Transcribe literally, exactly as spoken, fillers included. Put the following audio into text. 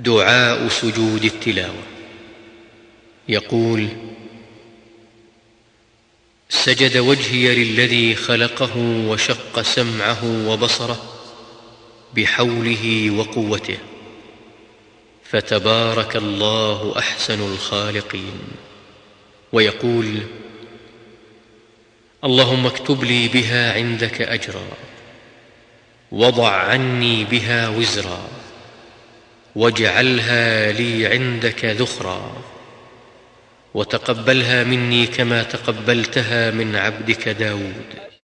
دعاء سجود التلاوة. يقول: سجد وجهي للذي خلقه وشق سمعه وبصره بحوله وقوته، فتبارك الله أحسن الخالقين. ويقول: اللهم اكتب لي بها عندك أجرا، وضع عني بها وزرا، واجعلها لي عندك ذخرا، وتقبلها مني كما تقبلتها من عبدك داود.